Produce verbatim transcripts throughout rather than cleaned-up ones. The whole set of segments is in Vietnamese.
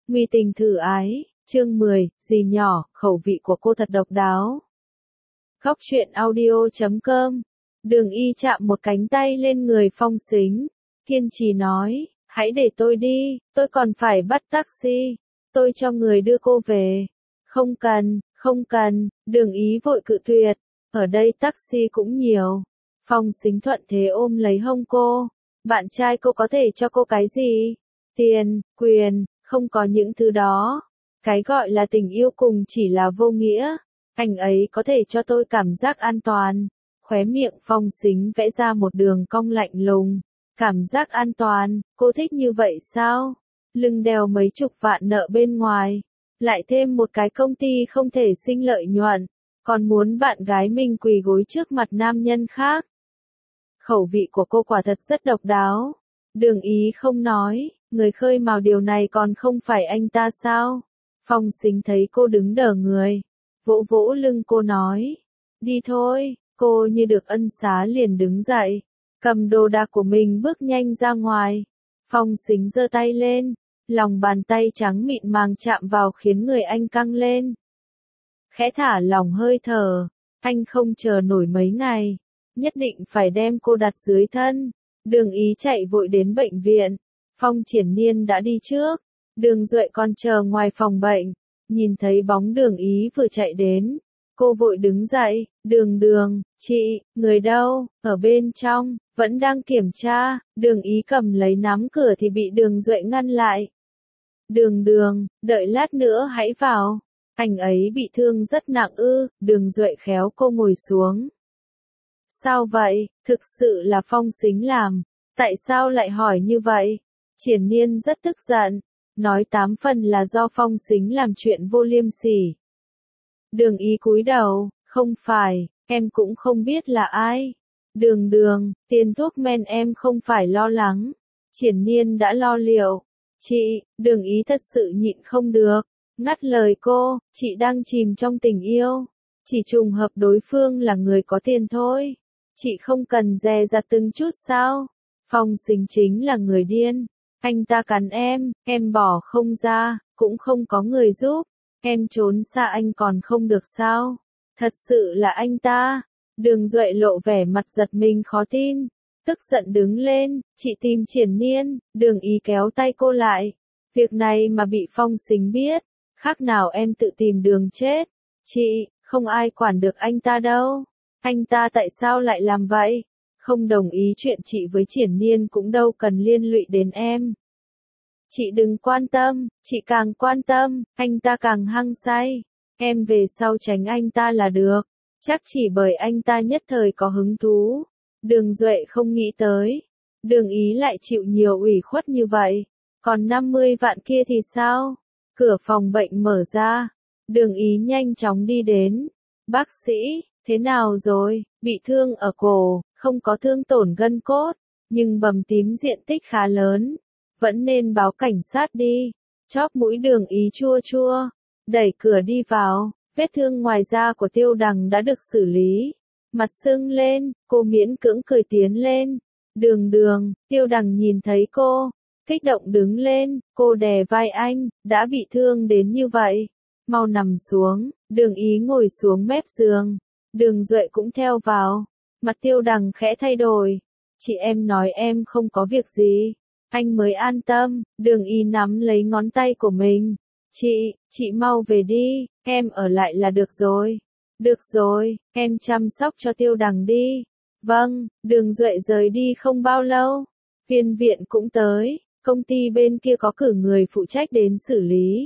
Nguy tình thử ái, chương mười, gì nhỏ, khẩu vị của cô thật độc đáo. Góc truyện audio chấm com. Đường Y chạm một cánh tay lên người Phong Sính, kiên trì nói, hãy để tôi đi, tôi còn phải bắt taxi, tôi cho người đưa cô về. Không cần, không cần, Đường Ý vội cự tuyệt, ở đây taxi cũng nhiều. Phong Sính thuận thế ôm lấy hông cô, bạn trai cô có thể cho cô cái gì? Tiền, quyền, không có những thứ đó. Cái gọi là tình yêu cùng chỉ là vô nghĩa. Anh ấy có thể cho tôi cảm giác an toàn. Khóe miệng Phong Sính vẽ ra một đường cong lạnh lùng. Cảm giác an toàn, cô thích như vậy sao? Lưng đeo mấy chục vạn nợ bên ngoài. Lại thêm một cái công ty không thể sinh lợi nhuận. Còn muốn bạn gái mình quỳ gối trước mặt nam nhân khác. Khẩu vị của cô quả thật rất độc đáo. Đường Ý không nói, người khơi mào điều này còn không phải anh ta sao? Phong Sính thấy cô đứng đờ người, vỗ vỗ lưng cô nói, đi thôi, cô như được ân xá liền đứng dậy, cầm đồ đạc của mình bước nhanh ra ngoài. Phong Sính giơ tay lên, lòng bàn tay trắng mịn màng chạm vào khiến người anh căng lên. Khẽ thả lỏng hơi thở, anh không chờ nổi mấy ngày, nhất định phải đem cô đặt dưới thân. Đường Ý chạy vội đến bệnh viện, Phong Triển Nhiên đã đi trước, Đường Duệ còn chờ ngoài phòng bệnh, nhìn thấy bóng Đường Ý vừa chạy đến, cô vội đứng dậy, Đường Đường, chị, người đâu, ở bên trong, vẫn đang kiểm tra. Đường Ý cầm lấy nắm cửa thì bị Đường Duệ ngăn lại. Đường Đường, đợi lát nữa hãy vào, anh ấy bị thương rất nặng ư. Đường Duệ khéo cô ngồi xuống. Sao vậy, thực sự là Phong Sính làm, tại sao lại hỏi như vậy? Triển Nhiên rất tức giận, nói tám phần là do Phong Sính làm chuyện vô liêm sỉ. Đường Ý cúi đầu, không phải, em cũng không biết là ai. Đường Đường, tiền thuốc men em không phải lo lắng. Triển Nhiên đã lo liệu. Chị, Đường Ý thật sự nhịn không được, ngắt lời cô, chị đang chìm trong tình yêu. Chỉ trùng hợp đối phương là người có tiền thôi. Chị không cần dè dặt từng chút sao? Phong Sính chính là người điên. Anh ta cắn em, em bỏ không ra, cũng không có người giúp. Em trốn xa anh còn không được sao? Thật sự là anh ta. Đường Duệ lộ vẻ mặt giật mình khó tin. Tức giận đứng lên, chị tìm Triển Nhiên. Đường Ý kéo tay cô lại. Việc này mà bị Phong Sính biết, khác nào em tự tìm đường chết. Chị, không ai quản được anh ta đâu. Anh ta tại sao lại làm vậy? Không đồng ý chuyện chị với Triển Nhiên cũng đâu cần liên lụy đến em. Chị đừng quan tâm, chị càng quan tâm, anh ta càng hăng say. Em về sau tránh anh ta là được. Chắc chỉ bởi anh ta nhất thời có hứng thú. Đường Duệ không nghĩ tới. Đường Ý lại chịu nhiều ủy khuất như vậy. Còn năm mươi vạn kia thì sao? Cửa phòng bệnh mở ra. Đường Ý nhanh chóng đi đến. Bác sĩ, thế nào rồi? Bị thương ở cổ, không có thương tổn gân cốt, nhưng bầm tím diện tích khá lớn. Vẫn nên báo cảnh sát đi. Chóp mũi Đường Ý chua chua. Đẩy cửa đi vào. Vết thương ngoài da của Tiêu Đằng đã được xử lý. Mặt sưng lên, cô miễn cưỡng cười tiến lên. Đường Đường, Tiêu Đằng nhìn thấy cô, kích động đứng lên, cô đè vai anh, đã bị thương đến như vậy. Mau nằm xuống. Đường Ý ngồi xuống mép giường. Đường Duệ cũng theo vào. Mặt Tiêu Đằng khẽ thay đổi. Chị em nói em không có việc gì. Anh mới an tâm. Đường Ý nắm lấy ngón tay của mình. Chị, chị mau về đi, em ở lại là được rồi. Được rồi, em chăm sóc cho Tiêu Đằng đi. Vâng. Đường Duệ rời đi không bao lâu. Viên viện cũng tới. Công ty bên kia có cử người phụ trách đến xử lý.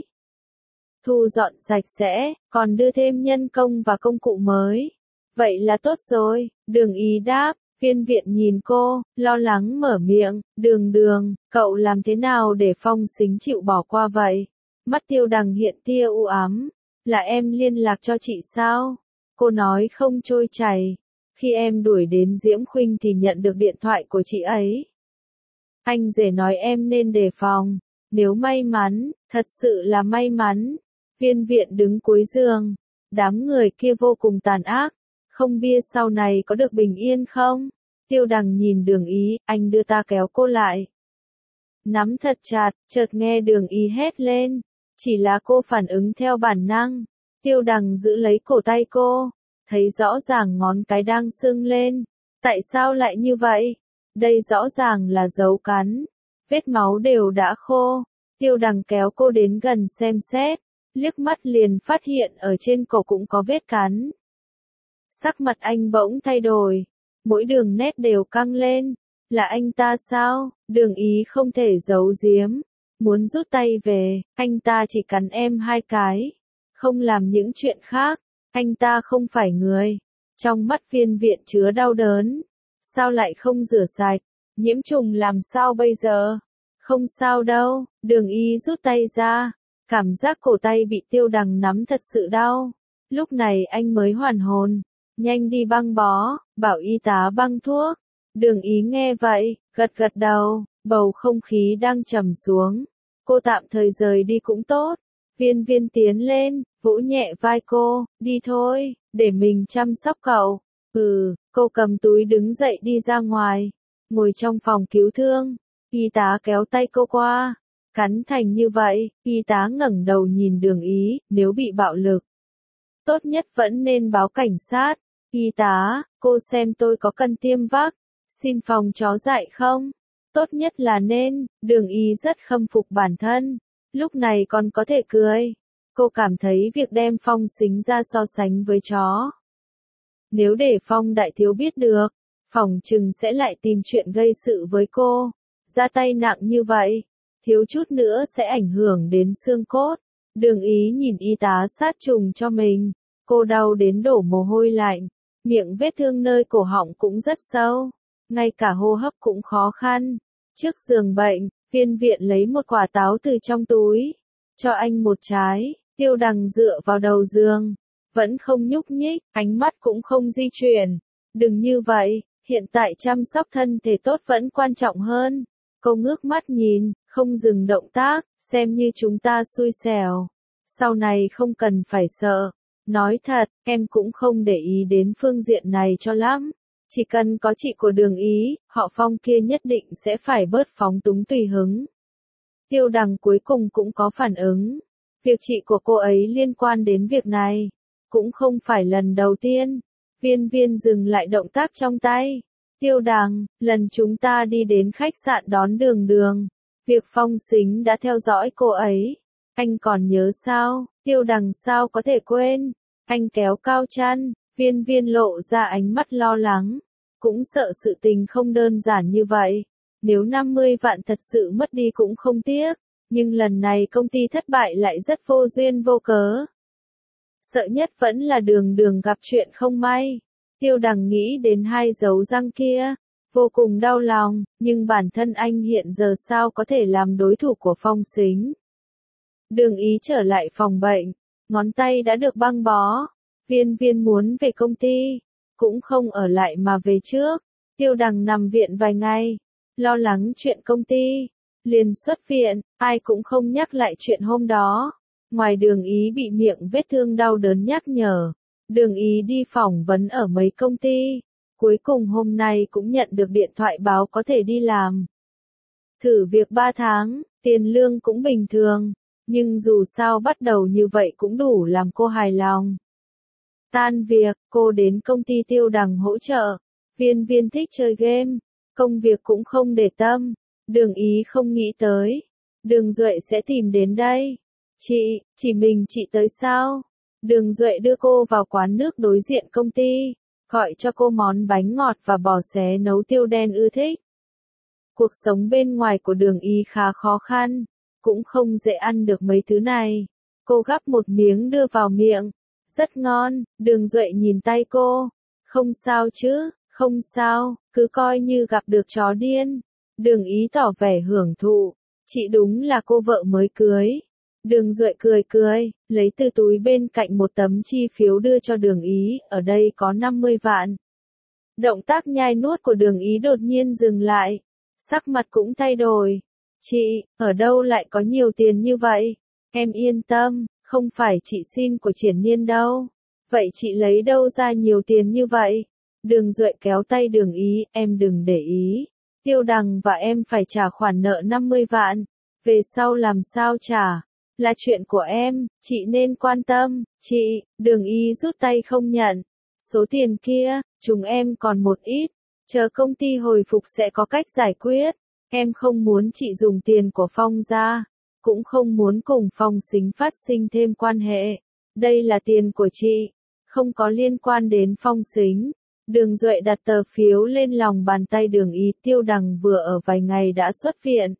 Thu dọn sạch sẽ, còn đưa thêm nhân công và công cụ mới. Vậy là tốt rồi. Đường Ý đáp. Viên viện nhìn cô, lo lắng mở miệng. Đường Đường, cậu làm thế nào để Phong Sính chịu bỏ qua vậy? Mắt Tiêu Đằng hiện tia u ám. Là em liên lạc cho chị sao? Cô nói không trôi chảy. Khi em đuổi đến Diễm Khuynh thì nhận được điện thoại của chị ấy. Anh rể nói em nên đề phòng. Nếu may mắn, thật sự là may mắn. Viên viện đứng cuối giường. Đám người kia vô cùng tàn ác. Không biết sau này có được bình yên không? Tiêu Đằng nhìn Đường Ý, anh đưa ta kéo cô lại. Nắm thật chặt, chợt nghe Đường Ý hét lên. Chỉ là cô phản ứng theo bản năng. Tiêu Đằng giữ lấy cổ tay cô, thấy rõ ràng ngón cái đang sưng lên. Tại sao lại như vậy? Đây rõ ràng là dấu cắn. Vết máu đều đã khô. Tiêu Đằng kéo cô đến gần xem xét, liếc mắt liền phát hiện ở trên cổ cũng có vết cắn. Sắc mặt anh bỗng thay đổi, mỗi đường nét đều căng lên. Là anh ta sao? Đường Ý không thể giấu giếm, muốn rút tay về. Anh ta chỉ cắn em hai cái, không làm những chuyện khác. Anh ta không phải người. Trong mắt Viên Viện chứa đau đớn. Sao lại không rửa sạch? Nhiễm trùng làm sao bây giờ? Không sao đâu. Đường Y rút tay ra, cảm giác cổ tay bị Tiêu Đằng nắm thật sự đau. Lúc này anh mới hoàn hồn. Nhanh đi băng bó, bảo y tá băng thuốc. Đường Ý nghe vậy, gật gật đầu. Bầu không khí đang trầm xuống. Cô tạm thời rời đi cũng tốt. Viên Viên tiến lên, vỗ nhẹ vai cô. Đi thôi, để mình chăm sóc cậu. Ừ, cô cầm túi đứng dậy đi ra ngoài. Ngồi trong phòng cứu thương, y tá kéo tay cô qua. Cắn thành như vậy, y tá ngẩng đầu nhìn Đường Ý. Nếu bị bạo lực, tốt nhất vẫn nên báo cảnh sát. Y tá, cô xem tôi có cần tiêm vắc xin phòng chó dại không? Tốt nhất là nên. Đường Y rất khâm phục bản thân, lúc này còn có thể cười. Cô cảm thấy việc đem Phong Sính ra so sánh với chó, nếu để Phong đại thiếu biết được, phỏng chừng sẽ lại tìm chuyện gây sự với cô. Ra tay nặng như vậy, thiếu chút nữa sẽ ảnh hưởng đến xương cốt. Đường Ý nhìn y tá sát trùng cho mình, cô đau đến đổ mồ hôi lạnh, miệng vết thương nơi cổ họng cũng rất sâu, ngay cả hô hấp cũng khó khăn. Trước giường bệnh, Viên Viện lấy một quả táo từ trong túi, cho anh một trái. Tiêu Đằng dựa vào đầu giường, vẫn không nhúc nhích, ánh mắt cũng không di chuyển. Đừng như vậy, hiện tại chăm sóc thân thể tốt vẫn quan trọng hơn. Cô ngước mắt nhìn, không dừng động tác, xem như chúng ta xui xẻo. Sau này không cần phải sợ. Nói thật, em cũng không để ý đến phương diện này cho lắm. Chỉ cần có chị của Đường Ý, họ Phong kia nhất định sẽ phải bớt phóng túng tùy hứng. Tiêu Đằng cuối cùng cũng có phản ứng. Việc chị của cô ấy liên quan đến việc này, cũng không phải lần đầu tiên. Viên Viên dừng lại động tác trong tay. Tiêu Đằng, lần chúng ta đi đến khách sạn đón Đường Đường, việc Phong Sính đã theo dõi cô ấy. Anh còn nhớ sao? Tiêu Đằng sao có thể quên? Anh kéo cao chăn. Viên Viên lộ ra ánh mắt lo lắng, cũng sợ sự tình không đơn giản như vậy. Nếu năm mươi vạn thật sự mất đi cũng không tiếc, nhưng lần này công ty thất bại lại rất vô duyên vô cớ. Sợ nhất vẫn là Đường Đường gặp chuyện không may. Tiêu Đằng nghĩ đến hai dấu răng kia, vô cùng đau lòng, nhưng bản thân anh hiện giờ sao có thể làm đối thủ của Phong Sính. Đường Ý trở lại phòng bệnh, ngón tay đã được băng bó. Viên Viên muốn về công ty, cũng không ở lại mà về trước. Tiêu Đằng nằm viện vài ngày, lo lắng chuyện công ty, liền xuất viện. Ai cũng không nhắc lại chuyện hôm đó, ngoài Đường Ý bị miệng vết thương đau đớn nhắc nhở. Đường Ý đi phỏng vấn ở mấy công ty, cuối cùng hôm nay cũng nhận được điện thoại báo có thể đi làm. Thử việc ba tháng, tiền lương cũng bình thường, nhưng dù sao bắt đầu như vậy cũng đủ làm cô hài lòng. Tan việc, cô đến công ty Tiêu Đằng hỗ trợ. Viên Viên thích chơi game, công việc cũng không để tâm. Đường Ý không nghĩ tới Đường Duệ sẽ tìm đến đây. Chị, chỉ mình chị tới sao? Đường Duệ đưa cô vào quán nước đối diện công ty, gọi cho cô món bánh ngọt và bò xé nấu Tiêu Đen ưa thích. Cuộc sống bên ngoài của Đường Ý khá khó khăn, cũng không dễ ăn được mấy thứ này. Cô gắp một miếng đưa vào miệng, rất ngon. Đường Duệ nhìn tay cô, không sao chứ? Không sao, cứ coi như gặp được chó điên. Đường Ý tỏ vẻ hưởng thụ, chị đúng là cô vợ mới cưới. Đường Duệ cười cười, lấy từ túi bên cạnh một tấm chi phiếu đưa cho Đường Ý, ở đây có năm mươi vạn. Động tác nhai nuốt của Đường Ý đột nhiên dừng lại, sắc mặt cũng thay đổi. Chị, ở đâu lại có nhiều tiền như vậy? Em yên tâm, không phải chị xin của Triển Nhiên đâu. Vậy chị lấy đâu ra nhiều tiền như vậy? Đường Duệ kéo tay Đường Ý, em đừng để ý. Tiêu Đằng và em phải trả khoản nợ năm mươi vạn, về sau làm sao trả? Là chuyện của em, chị nên quan tâm. Chị, Đường Y rút tay không nhận. Số tiền kia, chúng em còn một ít. Chờ công ty hồi phục sẽ có cách giải quyết. Em không muốn chị dùng tiền của Phong ra. Cũng không muốn cùng Phong Sính phát sinh thêm quan hệ. Đây là tiền của chị. Không có liên quan đến Phong Sính. Đường Duệ đặt tờ phiếu lên lòng bàn tay Đường Y. Tiêu Đằng vừa ở vài ngày đã xuất viện.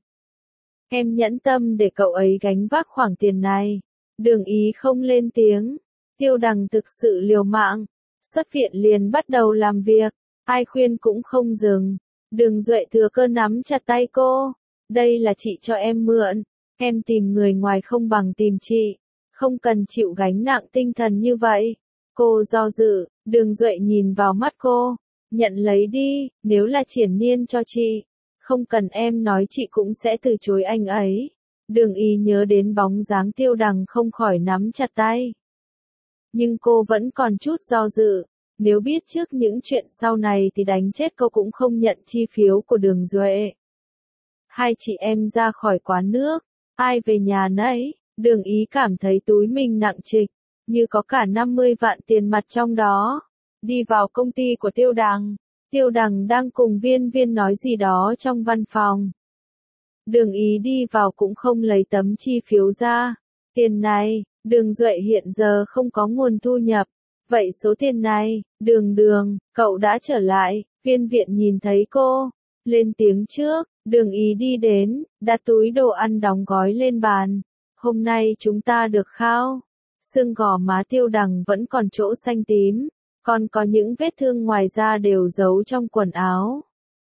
Em nhẫn tâm để cậu ấy gánh vác khoản tiền này. Đường Y không lên tiếng. Tiêu Đằng thực sự liều mạng. Xuất viện liền bắt đầu làm việc. Ai khuyên cũng không dừng. Đường Duệ thừa cơ nắm chặt tay cô. Đây là chị cho em mượn. Em tìm người ngoài không bằng tìm chị. Không cần chịu gánh nặng tinh thần như vậy. Cô do dự. Đường Duệ nhìn vào mắt cô. Nhận lấy đi, nếu là Triển Nhiên cho chị. Không cần em nói chị cũng sẽ từ chối anh ấy. Đường Y nhớ đến bóng dáng Tiêu Đằng không khỏi nắm chặt tay. Nhưng cô vẫn còn chút do dự. Nếu biết trước những chuyện sau này thì đánh chết cô cũng không nhận chi phiếu của Đường Duệ. Hai chị em ra khỏi quán nước. Ai về nhà nấy. Đường Y cảm thấy túi mình nặng trịch. Như có cả năm mươi vạn tiền mặt trong đó. Đi vào công ty của Tiêu Đằng. Tiêu Đằng đang cùng Viên Viên nói gì đó trong văn phòng. Đường Y đi vào cũng không lấy tấm chi phiếu ra. Tiền này, Đường Duệ hiện giờ không có nguồn thu nhập. Vậy số tiền này, Đường Đường, cậu đã trở lại. Viên Viện nhìn thấy cô. Lên tiếng trước, Đường Y đi đến, đặt túi đồ ăn đóng gói lên bàn. Hôm nay chúng ta được khao. Xương gò má Tiêu Đằng vẫn còn chỗ xanh tím. Còn có những vết thương ngoài da đều giấu trong quần áo.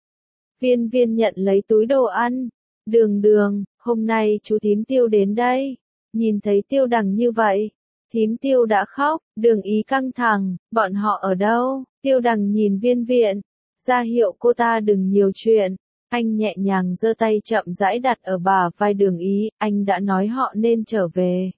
Viên Viên nhận lấy túi đồ ăn. Đường Đường, hôm nay chú thím Tiêu đến đây. Nhìn thấy Tiêu Đằng như vậy. Thím Tiêu đã khóc. Đường Y căng thẳng. Bọn họ ở đâu? Tiêu Đằng nhìn Viên Viện. Ra hiệu cô ta đừng nhiều chuyện. Anh nhẹ nhàng giơ tay chậm rãi đặt ở bả vai Đường Y. Anh đã nói họ nên trở về.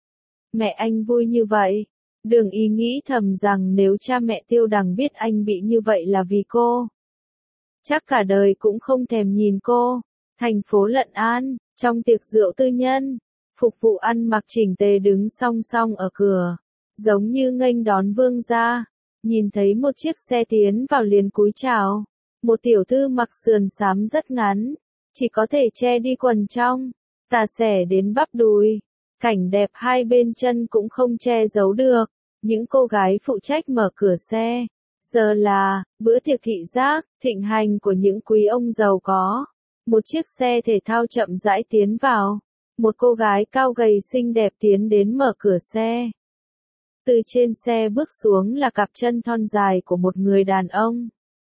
Mẹ anh vui như vậy. Đường Y nghĩ thầm rằng nếu cha mẹ Tiêu Đằng biết anh bị như vậy là vì cô. Chắc cả đời cũng không thèm nhìn cô. Thành phố Lận An, trong tiệc rượu tư nhân. Phục vụ ăn mặc chỉnh tề đứng song song ở cửa. Giống như nghênh đón vương gia. Nhìn thấy một chiếc xe tiến vào liền cúi chào. Một tiểu thư mặc sườn xám rất ngắn. Chỉ có thể che đi quần trong. Tà xẻ đến bắp đùi. Cảnh đẹp hai bên chân cũng không che giấu được. Những cô gái phụ trách mở cửa xe. Giờ là, bữa tiệc thị giác, thịnh hành của những quý ông giàu có. Một chiếc xe thể thao chậm rãi tiến vào. Một cô gái cao gầy xinh đẹp tiến đến mở cửa xe. Từ trên xe bước xuống là cặp chân thon dài của một người đàn ông.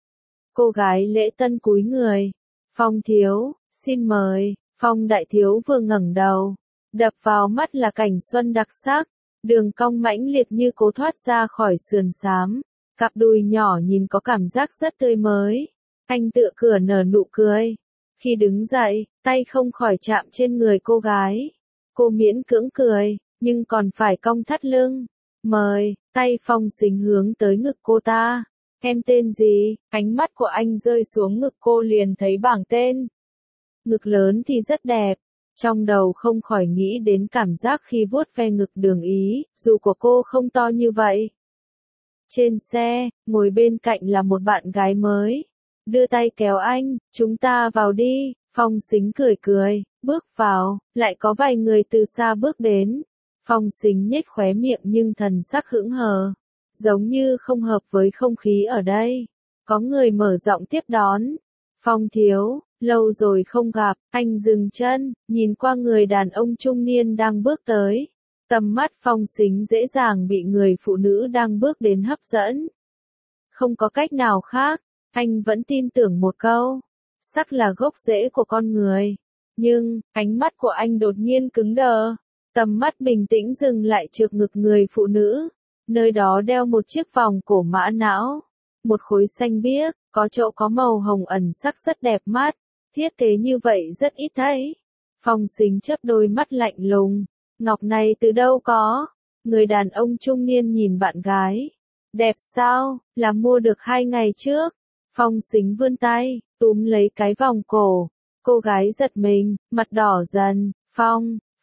Cô gái lễ tân cúi người. Phong thiếu, xin mời. Phong đại thiếu vừa ngẩng đầu. Đập vào mắt là cảnh xuân đặc sắc. Đường cong mãnh liệt như cố thoát ra khỏi sườn xám. Cặp đùi nhỏ nhìn có cảm giác rất tươi mới. Anh tựa cửa nở nụ cười. Khi đứng dậy, tay không khỏi chạm trên người cô gái. Cô miễn cưỡng cười, nhưng còn phải cong thắt lưng. Mời, tay Phong Sính hướng tới ngực cô ta. Em tên gì? Ánh mắt của anh rơi xuống ngực cô liền thấy bảng tên. Ngực lớn thì rất đẹp. Trong đầu không khỏi nghĩ đến cảm giác khi vuốt ve ngực Đường Y, dù của cô không to như vậy. Trên xe, ngồi bên cạnh là một bạn gái mới. Đưa tay kéo anh, chúng ta vào đi. Phong Sính cười cười, bước vào, lại có vài người từ xa bước đến. Phong Sính nhếch khóe miệng nhưng thần sắc hững hờ. Giống như không hợp với không khí ở đây. Có người mở giọng tiếp đón. Phong thiếu, lâu rồi không gặp, anh dừng chân, nhìn qua người đàn ông trung niên đang bước tới. Tầm mắt Phong Sính dễ dàng bị người phụ nữ đang bước đến hấp dẫn. Không có cách nào khác, anh vẫn tin tưởng một câu. Sắc là gốc rễ của con người. Nhưng, ánh mắt của anh đột nhiên cứng đờ. Tầm mắt bình tĩnh dừng lại trước ngực người phụ nữ. Nơi đó đeo một chiếc vòng cổ mã não. Một khối xanh biếc, có chỗ có màu hồng ẩn sắc rất đẹp mắt. Thiết kế như vậy rất ít thấy. Phong Sính chớp đôi mắt lạnh lùng. Ngọc này từ đâu có? Người đàn ông trung niên nhìn bạn gái. Đẹp sao? Là mua được hai ngày trước. Phong Sính vươn tay, túm lấy cái vòng cổ. Cô gái giật mình, mặt đỏ dần. Phong,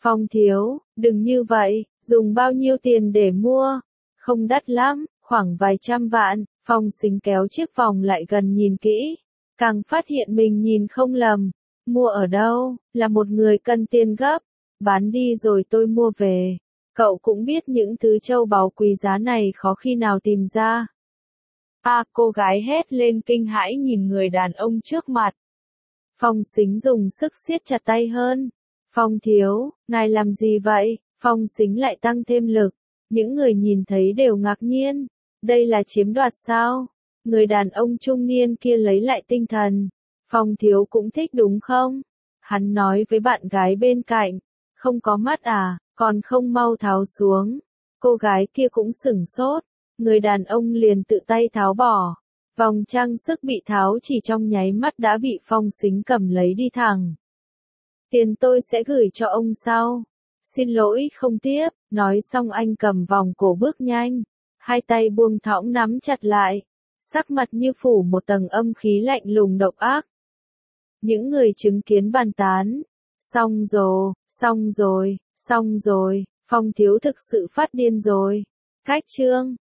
Phong thiếu, đừng như vậy, dùng bao nhiêu tiền để mua? Không đắt lắm, khoảng vài trăm vạn. Phong Sính kéo chiếc vòng lại gần nhìn kỹ, càng phát hiện mình nhìn không lầm. Mua ở đâu? Là một người cần tiền gấp. Bán đi rồi tôi mua về. Cậu cũng biết những thứ châu báu quý giá này khó khi nào tìm ra. À, cô gái hét lên kinh hãi nhìn người đàn ông trước mặt. Phong Sính dùng sức siết chặt tay hơn. Phong thiếu, ngài làm gì vậy? Phong Sính lại tăng thêm lực. Những người nhìn thấy đều ngạc nhiên. Đây là chiếm đoạt sao? Người đàn ông trung niên kia lấy lại tinh thần. Phong thiếu cũng thích đúng không? Hắn nói với bạn gái bên cạnh. Không có mắt à, còn không mau tháo xuống. Cô gái kia cũng sửng sốt. Người đàn ông liền tự tay tháo bỏ. Vòng trang sức bị tháo chỉ trong nháy mắt đã bị Phong Sính cầm lấy đi thẳng. Tiền tôi sẽ gửi cho ông sau. Xin lỗi không tiếp, nói xong anh cầm vòng cổ bước nhanh. Hai tay buông thõng nắm chặt lại. Sắc mặt như phủ một tầng âm khí lạnh lùng độc ác. Những người chứng kiến bàn tán. Xong rồi, xong rồi, xong rồi, Phong thiếu thực sự phát điên rồi. Cách chương